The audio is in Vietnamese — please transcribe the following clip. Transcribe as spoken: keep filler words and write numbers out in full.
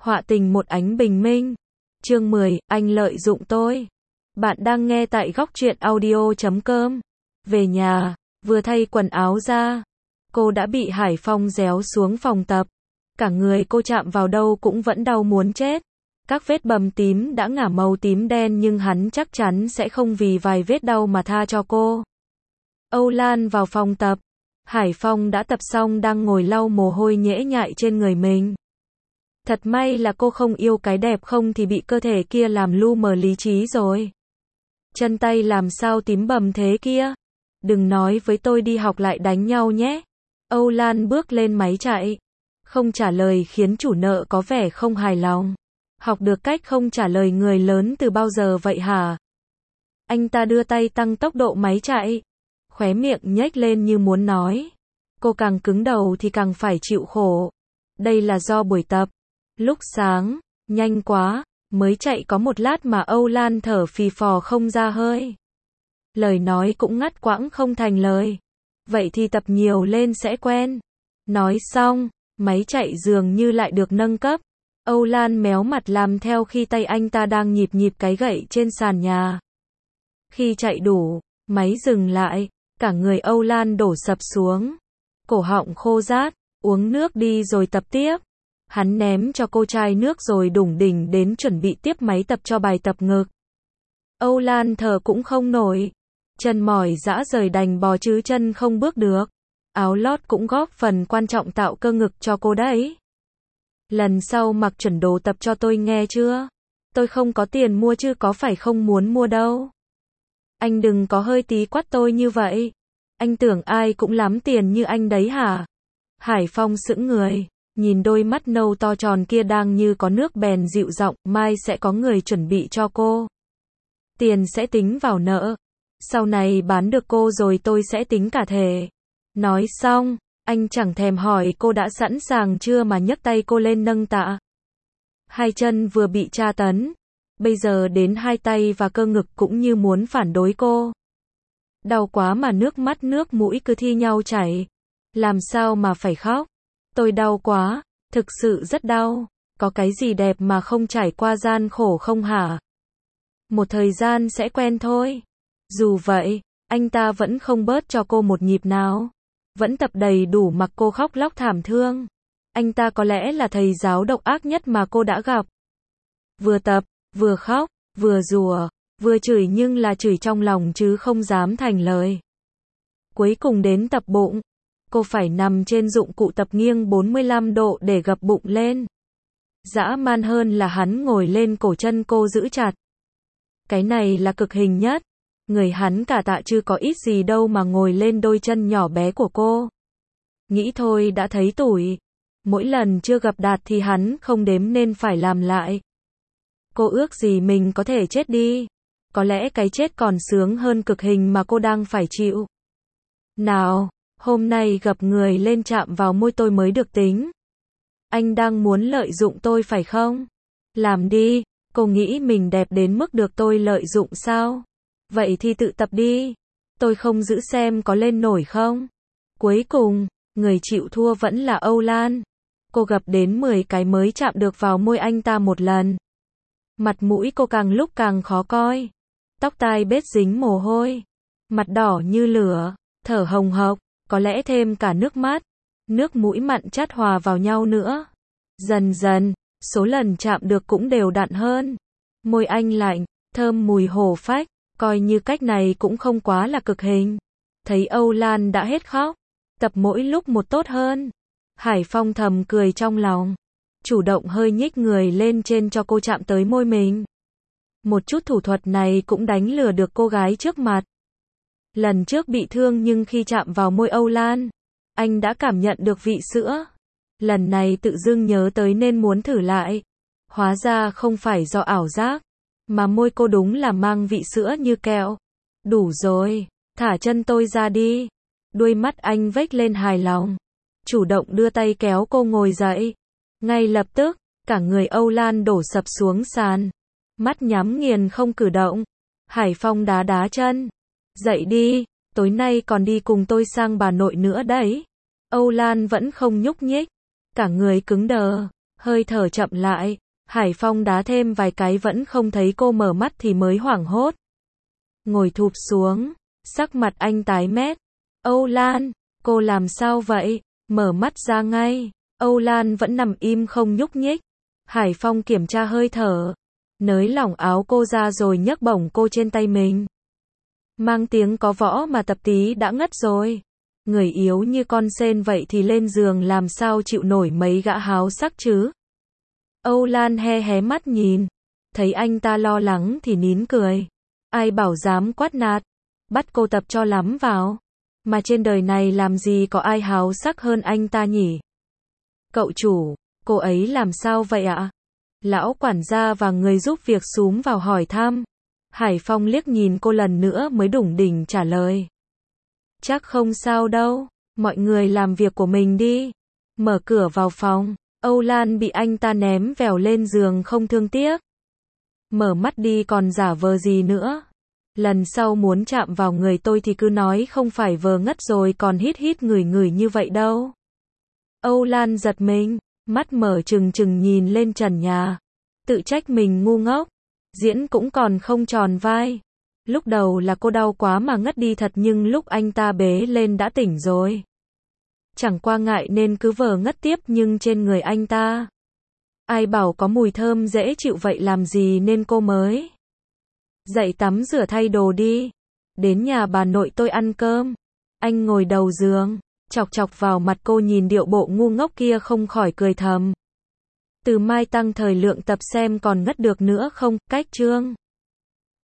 Họa tình một ánh bình minh. Chương mười, anh lợi dụng tôi. Bạn đang nghe tại góc truyện audio chấm com. Về nhà, vừa thay quần áo ra, cô đã bị Hải Phong réo xuống phòng tập. Cả người cô chạm vào đâu cũng vẫn đau muốn chết. Các vết bầm tím đã ngả màu tím đen nhưng hắn chắc chắn sẽ không vì vài vết đau mà tha cho cô. Âu Lan vào phòng tập. Hải Phong đã tập xong đang ngồi lau mồ hôi nhễ nhại trên người mình. Thật may là cô không yêu cái đẹp, không thì bị cơ thể kia làm lu mờ lý trí rồi. Chân tay làm sao tím bầm thế kia? Đừng nói với tôi đi học lại đánh nhau nhé. Âu Lan bước lên máy chạy. Không trả lời khiến chủ nợ có vẻ không hài lòng. Học được cách không trả lời người lớn từ bao giờ vậy hả? Anh ta đưa tay tăng tốc độ máy chạy. Khóe miệng nhếch lên như muốn nói. Cô càng cứng đầu thì càng phải chịu khổ. Đây là do buổi tập. Lúc sáng, nhanh quá, mới chạy có một lát mà Âu Lan thở phì phò không ra hơi. Lời nói cũng ngắt quãng không thành lời. Vậy thì tập nhiều lên sẽ quen. Nói xong, máy chạy dường như lại được nâng cấp. Âu Lan méo mặt làm theo khi tay anh ta đang nhịp nhịp cái gậy trên sàn nhà. Khi chạy đủ, máy dừng lại, cả người Âu Lan đổ sập xuống. Cổ họng khô rát, uống nước đi rồi tập tiếp. Hắn ném cho cô chai nước rồi đủng đỉnh đến chuẩn bị tiếp máy tập cho bài tập ngực. Âu Lan thở cũng không nổi. Chân mỏi dã rời đành bò chứ chân không bước được. Áo lót cũng góp phần quan trọng tạo cơ ngực cho cô đấy. Lần sau mặc chuẩn đồ tập cho tôi nghe chưa? Tôi không có tiền mua chứ có phải không muốn mua đâu. Anh đừng có hơi tí quát tôi như vậy. Anh tưởng ai cũng lắm tiền như anh đấy hả? Hải Phong sững người. Nhìn đôi mắt nâu to tròn kia đang như có nước bèn dịu giọng, mai sẽ có người chuẩn bị cho cô. Tiền sẽ tính vào nợ. Sau này bán được cô rồi tôi sẽ tính cả thể. Nói xong, anh chẳng thèm hỏi cô đã sẵn sàng chưa mà nhấc tay cô lên nâng tạ. Hai chân vừa bị tra tấn. Bây giờ đến hai tay và cơ ngực cũng như muốn phản đối cô. Đau quá mà nước mắt nước mũi cứ thi nhau chảy. Làm sao mà phải khóc? Tôi đau quá, thực sự rất đau. Có cái gì đẹp mà không trải qua gian khổ không hả? Một thời gian sẽ quen thôi. Dù vậy, anh ta vẫn không bớt cho cô một nhịp nào. Vẫn tập đầy đủ mặc cô khóc lóc thảm thương. Anh ta có lẽ là thầy giáo độc ác nhất mà cô đã gặp. Vừa tập, vừa khóc, vừa rủa, vừa chửi nhưng là chửi trong lòng chứ không dám thành lời. Cuối cùng đến tập bụng. Cô phải nằm trên dụng cụ tập nghiêng bốn mươi lăm độ để gập bụng lên. Dã man hơn là hắn ngồi lên cổ chân cô giữ chặt. Cái này là cực hình nhất. Người hắn cả tạ chứ có ít gì đâu mà ngồi lên đôi chân nhỏ bé của cô. Nghĩ thôi đã thấy tủi. Mỗi lần chưa gặp đạt thì hắn không đếm nên phải làm lại. Cô ước gì mình có thể chết đi. Có lẽ cái chết còn sướng hơn cực hình mà cô đang phải chịu. Nào, hôm nay gặp người lên chạm vào môi tôi mới được tính. Anh đang muốn lợi dụng tôi phải không? Làm đi, cô nghĩ mình đẹp đến mức được tôi lợi dụng sao? Vậy thì tự tập đi. Tôi không giữ xem có lên nổi không? Cuối cùng, người chịu thua vẫn là Âu Lan. Cô gập đến mười cái mới chạm được vào môi anh ta một lần. Mặt mũi cô càng lúc càng khó coi. Tóc tai bết dính mồ hôi. Mặt đỏ như lửa, thở hồng hộc, có lẽ thêm cả nước mắt. Nước mũi mặn chát hòa vào nhau nữa. Dần dần, số lần chạm được cũng đều đặn hơn. Môi anh lạnh, thơm mùi hổ phách. Coi như cách này cũng không quá là cực hình. Thấy Âu Lan đã hết khóc. Tập mỗi lúc một tốt hơn. Hải Phong thầm cười trong lòng. Chủ động hơi nhích người lên trên cho cô chạm tới môi mình. Một chút thủ thuật này cũng đánh lừa được cô gái trước mặt. Lần trước bị thương nhưng khi chạm vào môi Âu Lan, anh đã cảm nhận được vị sữa. Lần này tự dưng nhớ tới nên muốn thử lại. Hóa ra không phải do ảo giác. Mà môi cô đúng là mang vị sữa như kẹo. Đủ rồi, thả chân tôi ra đi. Đuôi mắt anh vếch lên hài lòng. Chủ động đưa tay kéo cô ngồi dậy. Ngay lập tức, cả người Âu Lan đổ sập xuống sàn. Mắt nhắm nghiền không cử động. Hải Phong đá đá chân. Dậy đi, tối nay còn đi cùng tôi sang bà nội nữa đấy. Âu Lan vẫn không nhúc nhích. Cả người cứng đờ. Hơi thở chậm lại, Hải Phong đá thêm vài cái vẫn không thấy cô mở mắt thì mới hoảng hốt. Ngồi thụp xuống, sắc mặt anh tái mét. Âu Lan, cô làm sao vậy? Mở mắt ra ngay. Âu Lan vẫn nằm im không nhúc nhích. Hải Phong kiểm tra hơi thở, nới lỏng áo cô ra rồi nhấc bổng cô trên tay mình. Mang tiếng có võ mà tập tí đã ngất rồi. Người yếu như con sên vậy thì lên giường làm sao chịu nổi mấy gã háo sắc chứ? Âu Lan he hé mắt nhìn, thấy anh ta lo lắng thì nín cười. Ai bảo dám quát nạt, bắt cô tập cho lắm vào. Mà trên đời này làm gì có ai háo sắc hơn anh ta nhỉ? Cậu chủ, cô ấy làm sao vậy ạ? Lão quản gia và người giúp việc xúm vào hỏi thăm. Hải Phong liếc nhìn cô lần nữa mới đủng đỉnh trả lời. Chắc không sao đâu, mọi người làm việc của mình đi. Mở cửa vào phòng, Âu Lan bị anh ta ném vèo lên giường không thương tiếc. Mở mắt đi còn giả vờ gì nữa. Lần sau muốn chạm vào người tôi thì cứ nói không phải vờ ngất rồi còn hít hít ngửi ngửi như vậy đâu. Âu Lan giật mình, mắt mở trừng trừng nhìn lên trần nhà. Tự trách mình ngu ngốc, diễn cũng còn không tròn vai. Lúc đầu là cô đau quá mà ngất đi thật nhưng lúc anh ta bế lên đã tỉnh rồi. Chẳng qua ngại nên cứ vờ ngất tiếp nhưng trên người anh ta. Ai bảo có mùi thơm dễ chịu vậy làm gì nên cô mới. Dậy tắm rửa thay đồ đi. Đến nhà bà nội tôi ăn cơm. Anh ngồi đầu giường, chọc chọc vào mặt cô nhìn điệu bộ ngu ngốc kia không khỏi cười thầm. Từ mai tăng thời lượng tập xem còn ngất được nữa không, cách chương.